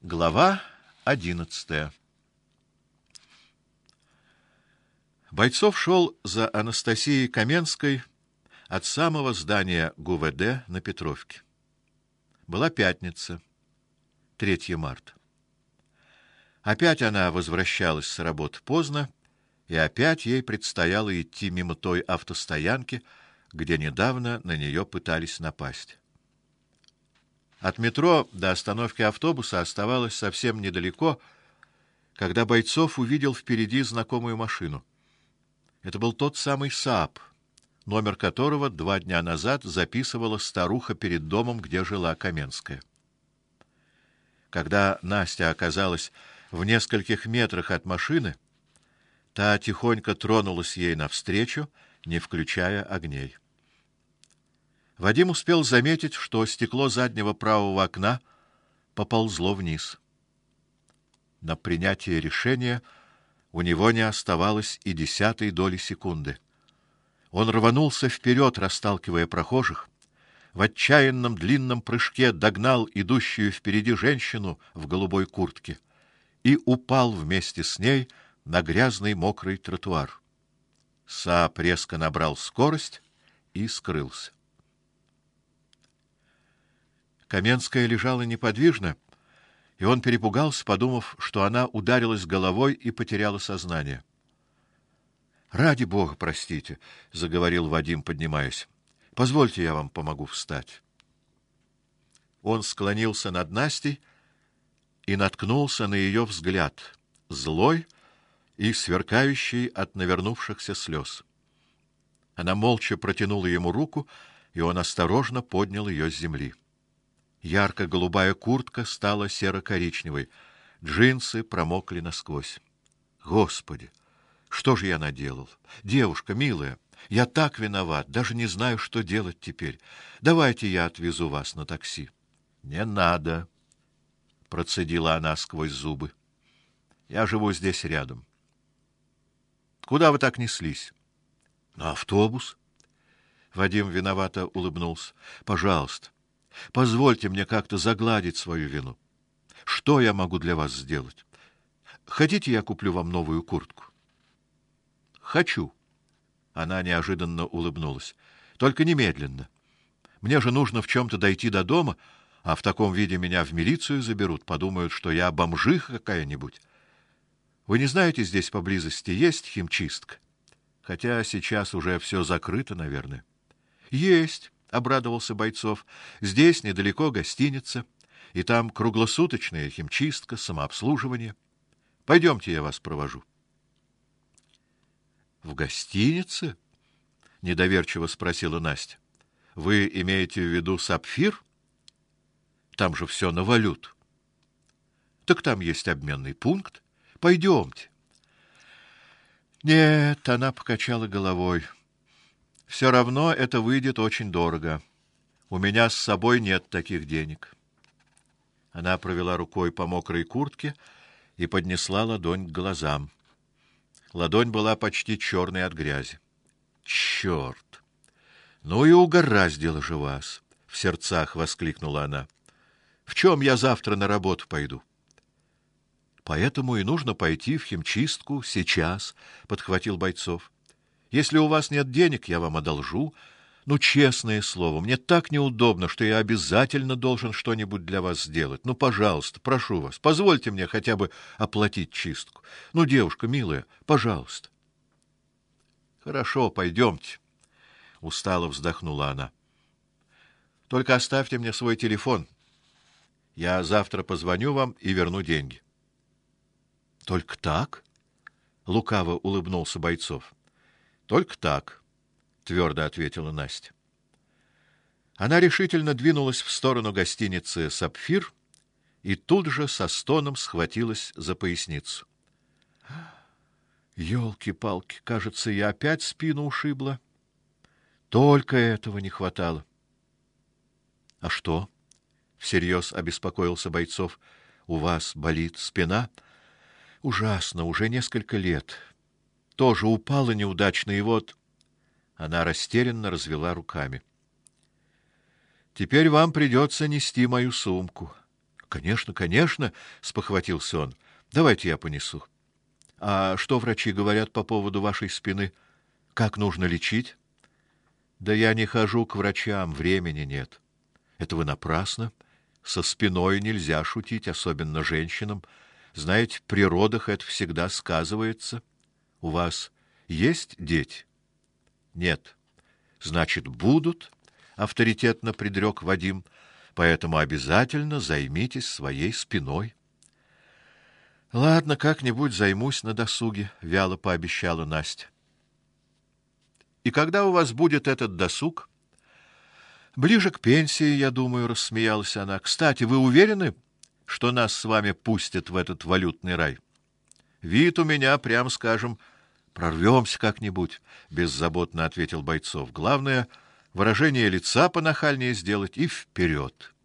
Глава 11. Бойцов шел за Анастасией Каменской от самого здания ГУВД на Петровке. Была пятница, 3 марта. Опять она возвращалась с работы поздно, и опять ей предстояло идти мимо той автостоянки, где недавно на нее пытались напасть. От метро до остановки автобуса оставалось совсем недалеко, когда Бойцов увидел впереди знакомую машину. Это был тот самый СААП, номер которого 2 дня назад записывала старуха перед домом, где жила Каменская. Когда Настя оказалась в нескольких метрах от машины, та тихонько тронулась ей навстречу, не включая огней. Вадим успел заметить, что стекло заднего правого окна поползло вниз. На принятие решения у него не оставалось и 0,1 доли секунды. Он рванулся вперед, расталкивая прохожих, в отчаянном длинном прыжке догнал идущую впереди женщину в голубой куртке и упал вместе с ней на грязный мокрый тротуар. СААП резко набрал скорость и скрылся. Каменская лежала неподвижно, и он перепугался, подумав, что она ударилась головой и потеряла сознание. "Ради Бога, простите", заговорил Вадим, поднимаясь. "Позвольте, я вам помогу встать". Он склонился над Настей и наткнулся на ее взгляд, злой и сверкающий от навернувшихся слез. Она молча протянула ему руку, и он осторожно поднял ее с земли. Ярко-голубая куртка стала серо-коричневой, джинсы промокли насквозь. Господи, что же я наделал? Девушка милая, я так виноват, даже не знаю, что делать теперь. Давайте я отвезу вас на такси. Не надо, процедила она сквозь зубы. Я живу здесь рядом. Куда вы так неслись? На автобус. Вадим виновато улыбнулся. Пожалуйста, позвольте мне как-то загладить свою вину. Что я могу для вас сделать? Хотите, я куплю вам новую куртку? Хочу. Она неожиданно улыбнулась. Только немедленно. Мне же нужно в чем-то дойти до дома, а в таком виде меня в милицию заберут, подумают, что я бомжиха какая-нибудь. Вы не знаете, здесь поблизости есть химчистка? Хотя сейчас уже все закрыто, наверное. Есть, обрадовался Бойцов. Здесь недалеко гостиница, и там круглосуточная химчистка, самообслуживание. Пойдемте, я вас провожу. В гостинице? Недоверчиво спросила Настя. Вы имеете в виду Сапфир? Там же все на валюту. Так там есть обменный пункт. Пойдемте. Нет, она покачала головой. Все равно это выйдет очень дорого. У меня с собой нет таких денег. Она провела рукой по мокрой куртке и поднесла ладонь к глазам. Ладонь была почти черной от грязи. Черт! Ну и угораздило же вас, в сердцах воскликнула она. В чем я завтра на работу пойду? Поэтому и нужно пойти в химчистку сейчас, подхватил Бойцов. Если у вас нет денег, я вам одолжу. Ну, честное слово, мне так неудобно, что я обязательно должен что-нибудь для вас сделать. Ну, пожалуйста, прошу вас, позвольте мне хотя бы оплатить чистку. Ну, девушка милая, пожалуйста. Хорошо, пойдемте, устало вздохнула она. Только оставьте мне свой телефон. Я завтра позвоню вам и верну деньги. Только так? Лукаво улыбнулся Бойцов. Только так, твердо ответила Настя. Она решительно двинулась в сторону гостиницы Сапфир и тут же со стоном схватилась за поясницу. Ёлки-палки, кажется, я опять спину ушибла. Только этого не хватало. А что? Всерьез обеспокоился Бойцов. У вас болит спина? Ужасно, уже несколько лет. Тоже упала неудачно, и вот... Она растерянно развела руками. Теперь вам придется нести мою сумку. Конечно, конечно, спохватился он. Давайте я понесу. А что врачи говорят по поводу вашей спины? Как нужно лечить? Да я не хожу к врачам, времени нет. Это вы напрасно. Со спиной нельзя шутить, особенно женщинам. Знаете, при родах это всегда сказывается. У вас есть дети? Нет. Значит, будут, авторитетно предрек Вадим. Поэтому обязательно займитесь своей спиной. Ладно, как-нибудь займусь на досуге, вяло пообещала Настя. И когда у вас будет этот досуг? Ближе к пенсии, я думаю, рассмеялась она. Кстати, вы уверены, что нас с вами пустят в этот валютный рай? Вид у меня, прям скажем, прорвемся как-нибудь, беззаботно ответил Бойцов. Главное, выражение лица понахальнее сделать и вперед.